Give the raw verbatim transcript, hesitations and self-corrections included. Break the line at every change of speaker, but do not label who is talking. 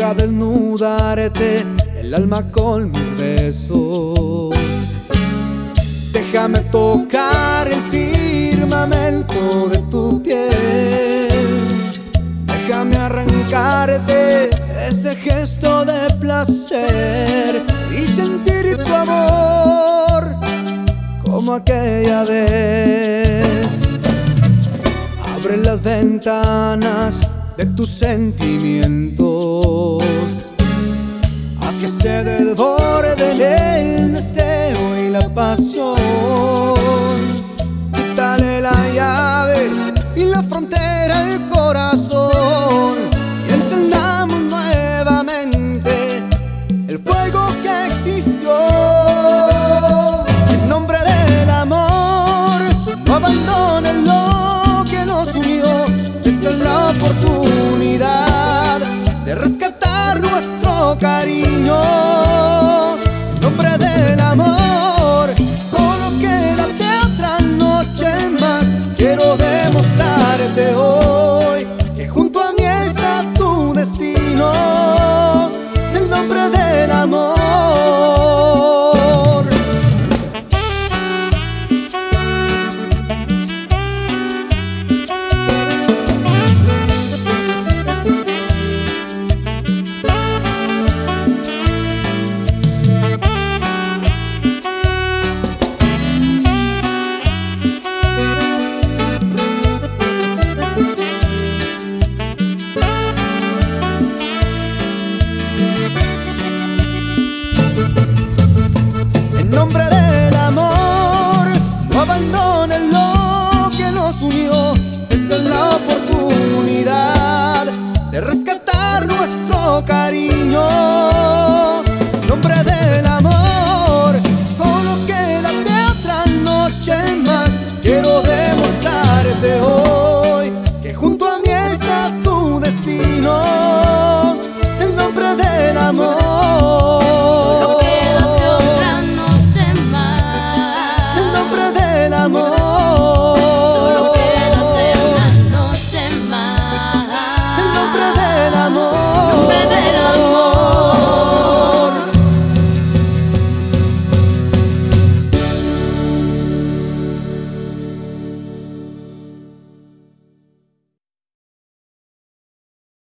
Deja desnudarte el alma con mis besos. Déjame tocar el firmamento de tu piel. Déjame arrancarte ese gesto de placer y sentir tu amor como aquella vez. Abre las ventanas de tus sentimientos, haz que se desborden el deseo y la pasión. Quítale la llave y la frontera al corazón.